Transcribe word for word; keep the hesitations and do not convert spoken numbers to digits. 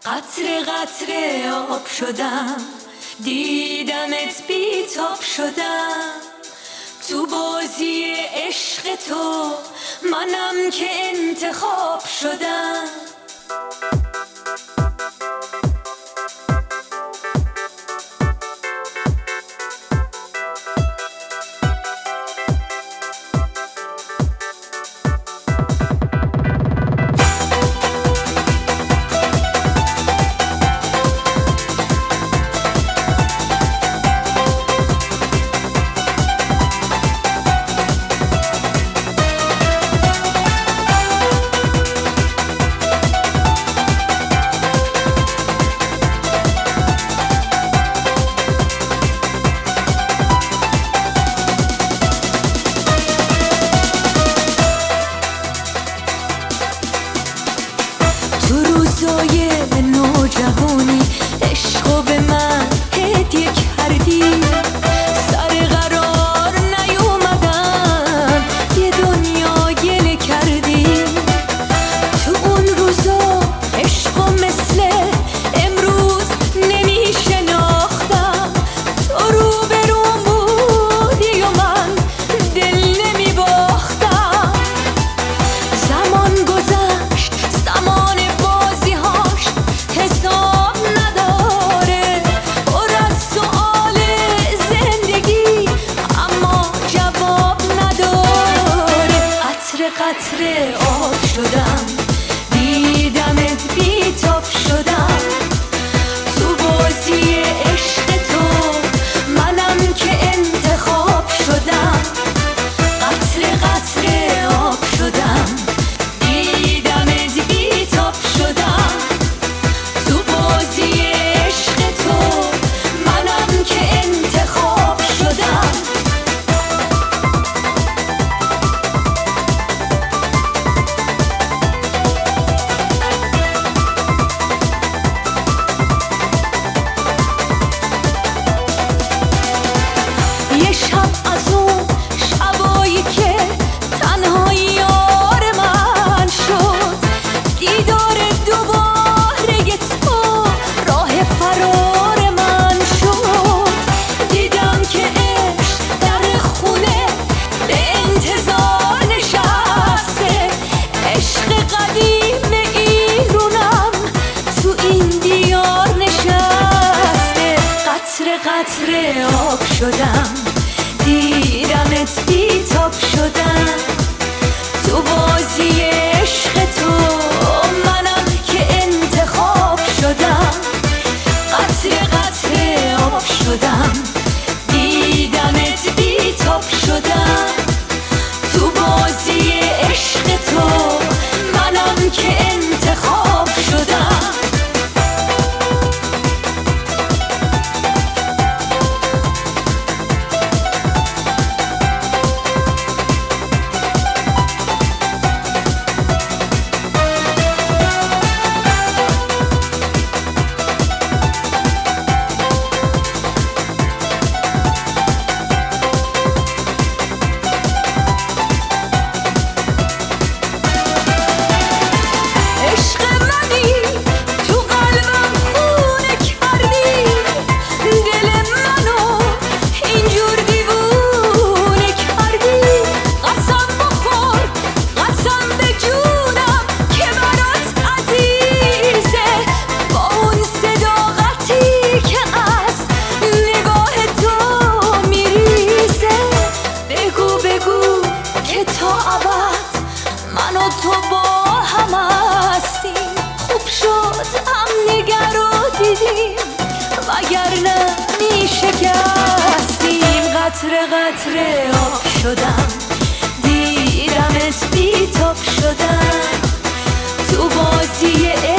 قطره قطره آب شدم، دیدمت بیتاب شدم. تو بازی عشق تو منم که انتخاب شدم. روزای نوجوانی عشقو به من هدیه کردی، سر قرار نیومدم یه دنیا گله کردی. تو اون روزا عشقو مثل امروز نمیشناختم، تو رو بروم بودی و من دل نمیباختم. زمان گذشت، زمان حساب نداره، پر از سؤال زندگی اما جواب نداره. قطره قطره آب شدم، دیدمت بیتاب شدم. تو بازی عشق تو منم که انتخاب شدم. قطره قطره آب شدم، دیدمت بیتاب شدم. یه شب از اون شبایی که تنهایی یار من شد، دیدار دوباره تو راه فرار من شد. دیدم که عشق در خونه به انتظار نشسته، عشق قدیم ایرونم تو این دیار نشسته. قطره قطره آب شدم، دیدمت بیتاب شدم. تو بازی عشق تو منم که انتخاب شدم. قطره قطره آب شدم، دیدمت بیتاب شدم. تو بازی عشق تو منم که انتخاب شدم. من و تو با هم هستیم، خوب شد هم نگر رو دیدیم، وگرنه می شکستیم. قطره قطره آب شدم، دیدمت بیتاب شدم. تو بازی